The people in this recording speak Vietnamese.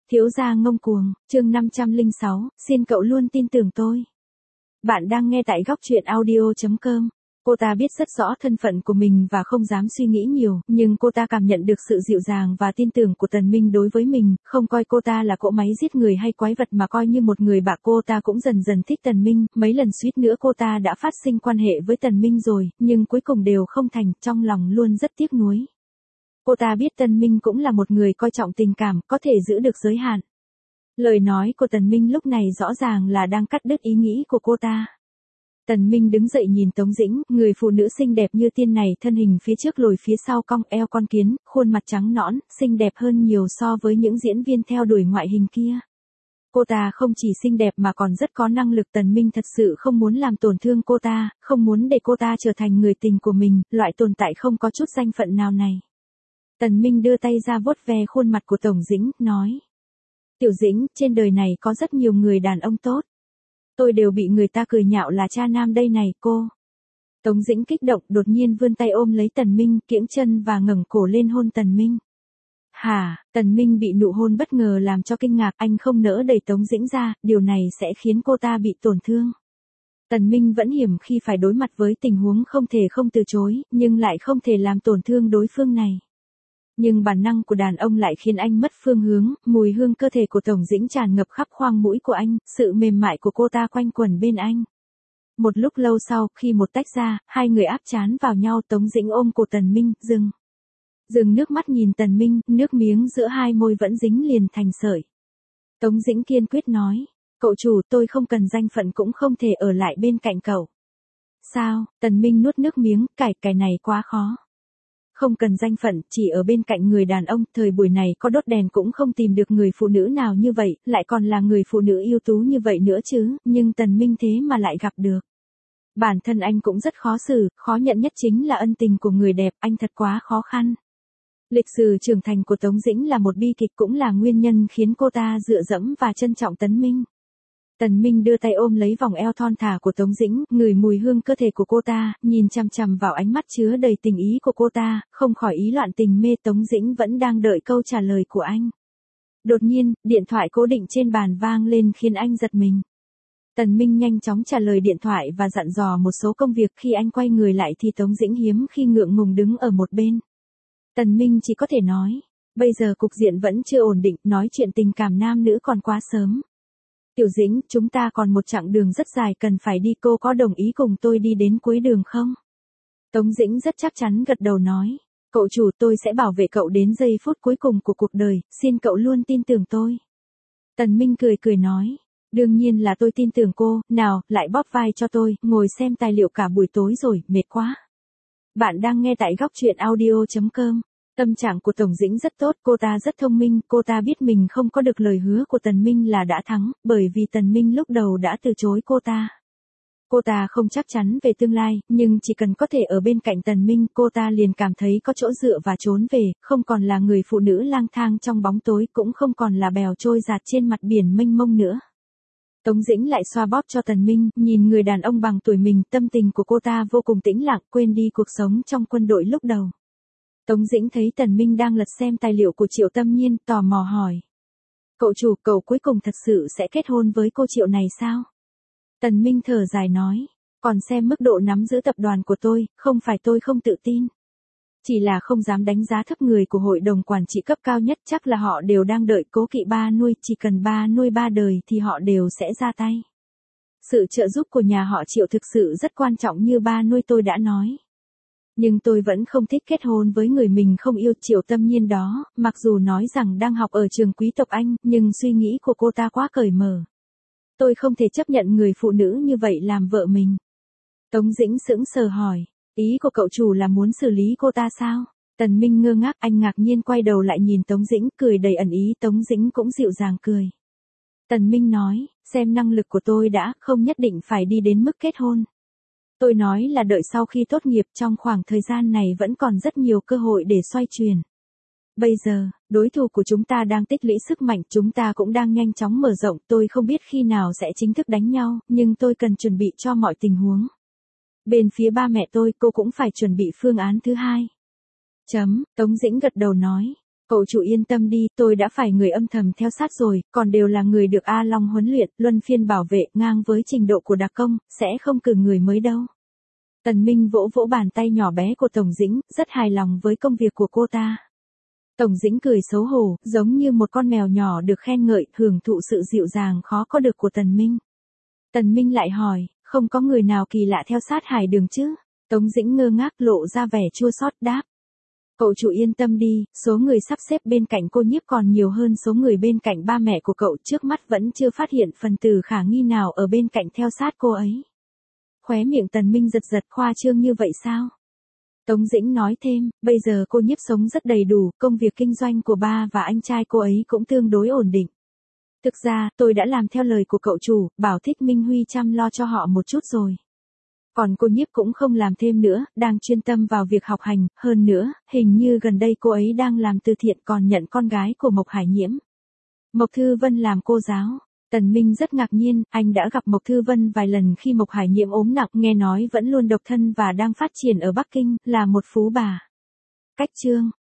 Thiếu gia ngông cuồng, chương 506, xin cậu luôn tin tưởng tôi. Bạn đang nghe tại góc truyện audio.com. Cô ta biết rất rõ thân phận của mình và không dám suy nghĩ nhiều, nhưng cô ta cảm nhận được sự dịu dàng và tin tưởng của Tần Minh đối với mình, không coi cô ta là cỗ máy giết người hay quái vật mà coi như một người bạn. Cô ta cũng dần dần thích Tần Minh, mấy lần suýt nữa cô ta đã phát sinh quan hệ với Tần Minh rồi, nhưng cuối cùng đều không thành, trong lòng luôn rất tiếc nuối. Cô ta biết Tần Minh cũng là một người coi trọng tình cảm, có thể giữ được giới hạn. Lời nói của Tần Minh lúc này rõ ràng là đang cắt đứt ý nghĩ của cô ta. Tần Minh đứng dậy nhìn Tống Dĩnh, người phụ nữ xinh đẹp như tiên này, thân hình phía trước lồi phía sau cong eo con kiến, khuôn mặt trắng nõn, xinh đẹp hơn nhiều so với những diễn viên theo đuổi ngoại hình kia. Cô ta không chỉ xinh đẹp mà còn rất có năng lực. Tần Minh thật sự không muốn làm tổn thương cô ta, không muốn để cô ta trở thành người tình của mình, loại tồn tại không có chút danh phận nào này. Tần Minh đưa tay ra vuốt ve khuôn mặt của Tống Dĩnh, nói. Tiểu Dĩnh, trên đời này có rất nhiều người đàn ông tốt. Tôi đều bị người ta cười nhạo là cha nam đây này cô. Tống Dĩnh kích động đột nhiên vươn tay ôm lấy Tần Minh, kiễng chân và ngẩng cổ lên hôn Tần Minh. Hả, Tần Minh bị nụ hôn bất ngờ làm cho kinh ngạc, anh không nỡ đẩy Tống Dĩnh ra, điều này sẽ khiến cô ta bị tổn thương. Tần Minh vẫn hiểm khi phải đối mặt với tình huống không thể không từ chối, nhưng lại không thể làm tổn thương đối phương này. Nhưng bản năng của đàn ông lại khiến anh mất phương hướng, mùi hương cơ thể của Tống Dĩnh tràn ngập khắp khoang mũi của anh, sự mềm mại của cô ta quanh quẩn bên anh. Một lúc lâu sau, khi một tách ra, hai người áp trán vào nhau, Tống Dĩnh ôm cổ Tần Minh, dừng nước mắt nhìn Tần Minh, nước miếng giữa hai môi vẫn dính liền thành sợi. Tống Dĩnh kiên quyết nói, cậu chủ, tôi không cần danh phận cũng không thể ở lại bên cạnh cậu. Sao? Tần Minh nuốt nước miếng, cái này quá khó. Không cần danh phận, chỉ ở bên cạnh người đàn ông, thời buổi này có đốt đèn cũng không tìm được người phụ nữ nào như vậy, lại còn là người phụ nữ ưu tú như vậy nữa chứ, nhưng Tần Minh thế mà lại gặp được. Bản thân anh cũng rất khó xử, khó nhận nhất chính là ân tình của người đẹp, anh thật quá khó khăn. Lịch sử trưởng thành của Tống Dĩnh là một bi kịch, cũng là nguyên nhân khiến cô ta dựa dẫm và trân trọng Tần Minh. Tần Minh đưa tay ôm lấy vòng eo thon thả của Tống Dĩnh, ngửi mùi hương cơ thể của cô ta, nhìn chằm chằm vào ánh mắt chứa đầy tình ý của cô ta, không khỏi ý loạn tình mê. Tống Dĩnh vẫn đang đợi câu trả lời của anh. Đột nhiên, điện thoại cố định trên bàn vang lên khiến anh giật mình. Tần Minh nhanh chóng trả lời điện thoại và dặn dò một số công việc. Khi anh quay người lại thì Tống Dĩnh hiếm khi ngượng ngùng đứng ở một bên. Tần Minh chỉ có thể nói, bây giờ cục diện vẫn chưa ổn định, nói chuyện tình cảm nam nữ còn quá sớm. Tiểu Dĩnh, chúng ta còn một chặng đường rất dài cần phải đi, cô có đồng ý cùng tôi đi đến cuối đường không? Tống Dĩnh rất chắc chắn gật đầu nói, cậu chủ, tôi sẽ bảo vệ cậu đến giây phút cuối cùng của cuộc đời, xin cậu luôn tin tưởng tôi. Tần Minh cười nói, đương nhiên là tôi tin tưởng cô, nào, lại bóp vai cho tôi, ngồi xem tài liệu cả buổi tối rồi, mệt quá. Bạn đang nghe tại góc truyện audio.com. Tâm trạng của Tống Dĩnh rất tốt, cô ta rất thông minh, cô ta biết mình không có được lời hứa của Tần Minh là đã thắng, bởi vì Tần Minh lúc đầu đã từ chối cô ta. Cô ta không chắc chắn về tương lai, nhưng chỉ cần có thể ở bên cạnh Tần Minh, cô ta liền cảm thấy có chỗ dựa và trốn về, không còn là người phụ nữ lang thang trong bóng tối, cũng không còn là bèo trôi dạt trên mặt biển mênh mông nữa. Tống Dĩnh lại xoa bóp cho Tần Minh, nhìn người đàn ông bằng tuổi mình, tâm tình của cô ta vô cùng tĩnh lặng, quên đi cuộc sống trong quân đội lúc đầu. Tống Dĩnh thấy Tần Minh đang lật xem tài liệu của Triệu Tâm Nhiên, tò mò hỏi. Cậu chủ, cậu cuối cùng thật sự sẽ kết hôn với cô Triệu này sao? Tần Minh thở dài nói, còn xem mức độ nắm giữ tập đoàn của tôi, không phải tôi không tự tin. Chỉ là không dám đánh giá thấp người của hội đồng quản trị cấp cao nhất, chắc là họ đều đang đợi cố kỵ ba nuôi, chỉ cần ba nuôi ba đời thì họ đều sẽ ra tay. Sự trợ giúp của nhà họ Triệu thực sự rất quan trọng như ba nuôi tôi đã nói. Nhưng tôi vẫn không thích kết hôn với người mình không yêu. Triệu Tâm Nhiên đó, mặc dù nói rằng đang học ở trường quý tộc Anh, nhưng suy nghĩ của cô ta quá cởi mở. Tôi không thể chấp nhận người phụ nữ như vậy làm vợ mình. Tống Dĩnh sững sờ hỏi, ý của cậu chủ là muốn xử lý cô ta sao? Tần Minh ngơ ngác, anh ngạc nhiên quay đầu lại nhìn Tống Dĩnh, cười đầy ẩn ý. Tống Dĩnh cũng dịu dàng cười. Tần Minh nói, xem năng lực của tôi đã, không nhất định phải đi đến mức kết hôn. Tôi nói là đợi sau khi tốt nghiệp, trong khoảng thời gian này vẫn còn rất nhiều cơ hội để xoay chuyển. Bây giờ, đối thủ của chúng ta đang tích lũy sức mạnh, chúng ta cũng đang nhanh chóng mở rộng, tôi không biết khi nào sẽ chính thức đánh nhau, nhưng tôi cần chuẩn bị cho mọi tình huống. Bên phía ba mẹ tôi, cô cũng phải chuẩn bị phương án thứ hai. Tống Dĩnh gật đầu nói, Cậu chủ yên tâm đi, tôi đã phải người âm thầm theo sát rồi, còn đều là người được A Long huấn luyện, luân phiên bảo vệ, ngang với trình độ của đặc công, sẽ không cử người mới đâu. Tần Minh vỗ vỗ bàn tay nhỏ bé của Tổng Dĩnh, rất hài lòng với công việc của cô ta. Tổng Dĩnh cười xấu hổ, giống như một con mèo nhỏ được khen ngợi, hưởng thụ sự dịu dàng khó có được của Tần Minh. Tần Minh lại hỏi, không có người nào kỳ lạ theo sát Hải Đường chứ? Tống Dĩnh ngơ ngác lộ ra vẻ chua xót đáp. Cậu chủ yên tâm đi, số người sắp xếp bên cạnh cô nhiếp còn nhiều hơn số người bên cạnh ba mẹ của cậu, trước mắt vẫn chưa phát hiện phần tử khả nghi nào ở bên cạnh theo sát cô ấy. Khóe miệng Tần Minh giật giật, khoa trương như vậy sao? Tống Dĩnh nói thêm, bây giờ cô nhiếp sống rất đầy đủ, công việc kinh doanh của ba và anh trai cô ấy cũng tương đối ổn định. Thực ra, tôi đã làm theo lời của cậu chủ, bảo Thích Minh Huy chăm lo cho họ một chút rồi. Còn cô nhiếp cũng không làm thêm nữa, đang chuyên tâm vào việc học hành, hơn nữa, hình như gần đây cô ấy đang làm từ thiện còn nhận con gái của Mộc Hải Nhiễm. Mộc Thư Vân làm cô giáo. Tần Minh rất ngạc nhiên, anh đã gặp Mộc Thư Vân vài lần khi Mộc Hải Nhiễm ốm nặng, nghe nói vẫn luôn độc thân và đang phát triển ở Bắc Kinh, là một phú bà. Cách chương